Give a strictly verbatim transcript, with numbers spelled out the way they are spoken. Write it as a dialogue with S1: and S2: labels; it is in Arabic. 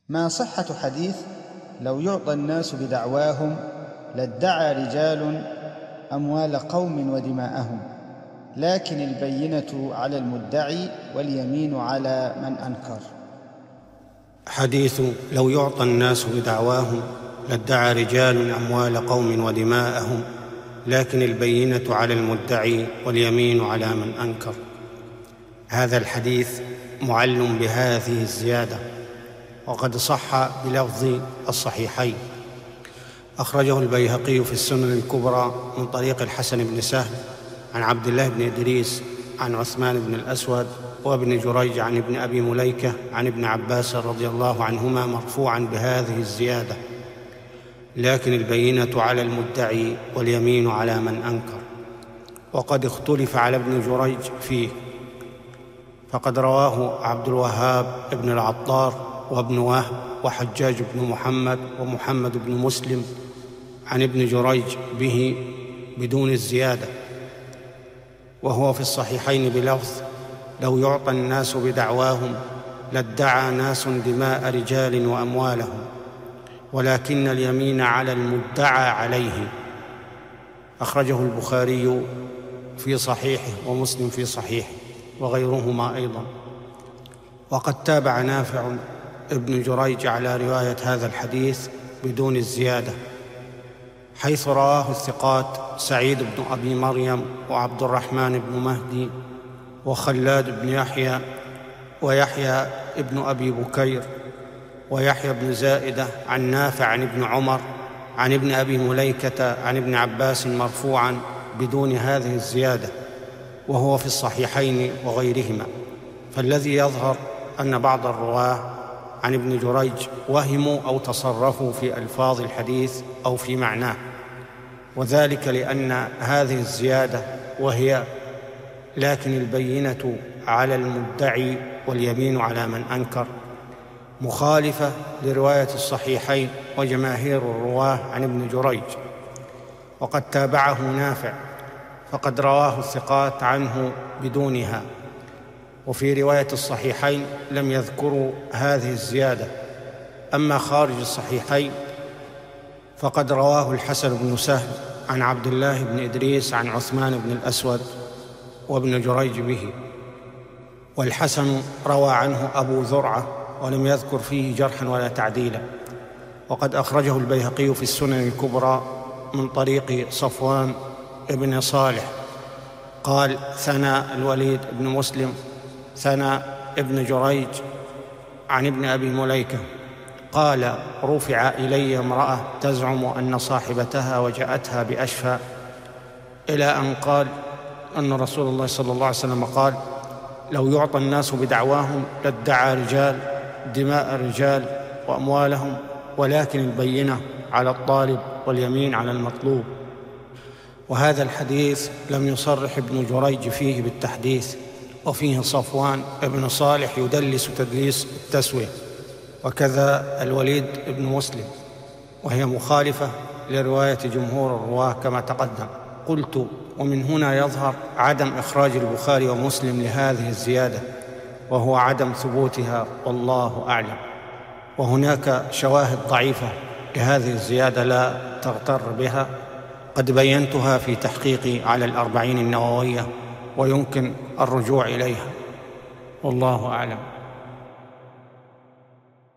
S1: ما صحة حديث لو يعطى الناس بدعواهم لادعى رجال أموال قوم ودماءهم، لكن البينة على المدعي واليمين على من أنكر؟
S2: حديث لو يعطى الناس بدعواهم لادعى رجال أموال قوم ودماءهم، لكن البينة على المدعي واليمين على من أنكر. هذا الحديث معل بهذه الزيادة، وقد صح بلفظ الصحيحين. أخرجه البيهقي في السنن الكبرى من طريق الحسن بن سهل عن عبد الله بن إدريس عن عثمان بن الأسود وابن جريج عن ابن أبي مليكة عن ابن عباس رضي الله عنهما مرفوعا بهذه الزيادة: لكن البينة على المدعي واليمين على من أنكر. وقد اختلف على ابن جريج فيه، فقد رواه عبد الوهاب بن العطار وابن وهب وحجاج بن محمد ومحمد بن مسلم عن ابن جريج به بدون الزيادة، وهو في الصحيحين بلفظ: لو يعطى الناس بدعواهم لادعى ناس دماء رجال وأموالهم، ولكن اليمين على المدعى عليه. أخرجه البخاري في صحيحه ومسلم في صحيحه وغيرهما أيضا. وقد تابع نافع ابن جريج على رواية هذا الحديث بدون الزيادة، حيث رواه الثقات سعيد بن أبي مريم وعبد الرحمن بن مهدي وخلاد بن يحيى ويحيى ابن أبي بكير ويحيى بن زائدة عن نافع عن ابن عمر عن ابن أبي مليكة عن ابن عباس مرفوعا بدون هذه الزيادة، وهو في الصحيحين وغيرهما. فالذي يظهر أن بعض الرواه عن ابن جريج وهموا أو تصرفوا في ألفاظ الحديث أو في معناه، وذلك لأن هذه الزيادة وهي لكن البينة على المدعي واليمين على من أنكر مخالفة لرواية الصحيحين وجماهير الرواه عن ابن جريج. وقد تابعه نافع، فقد رواه الثقات عنه بدونها، وفي رواية الصحيحين لم يذكروا هذه الزيادة. أما خارج الصحيحين فقد رواه الحسن بن سهل عن عبد الله بن إدريس عن عثمان بن الأسود وابن جريج به، والحسن روى عنه أبو زرعة ولم يذكر فيه جرحا ولا تعديلا. وقد أخرجه البيهقي في السنن الكبرى من طريق صفوان بن صالح قال: ثنى الوليد بن مسلم ثنى ابن جريج عن ابن أبي مليكة قال: رفع إلي امرأة تزعم أن صاحبتها وجاءتها بأشفى، إلى أن قال أن رسول الله صلى الله عليه وسلم قال: لو يعطى الناس بدعواهم لادعى رجال دماء الرجال وأموالهم، ولكن البينة على الطالب واليمين على المطلوب. وهذا الحديث لم يصرح ابن جريج فيه بالتحديث، وفيه صفوان بن صالح يدلس تدليس التسوية، وكذا الوليد بن مسلم، وهي مخالفة لرواية جمهور الرواه كما تقدم. قلت: ومن هنا يظهر عدم إخراج البخاري ومسلم لهذه الزيادة، وهو عدم ثبوتها، والله أعلم. وهناك شواهد ضعيفة لهذه الزيادة لا تغتر بها، قد بينتها في تحقيقي على الأربعين النووية، ويمكن الرجوع إليها، والله أعلم.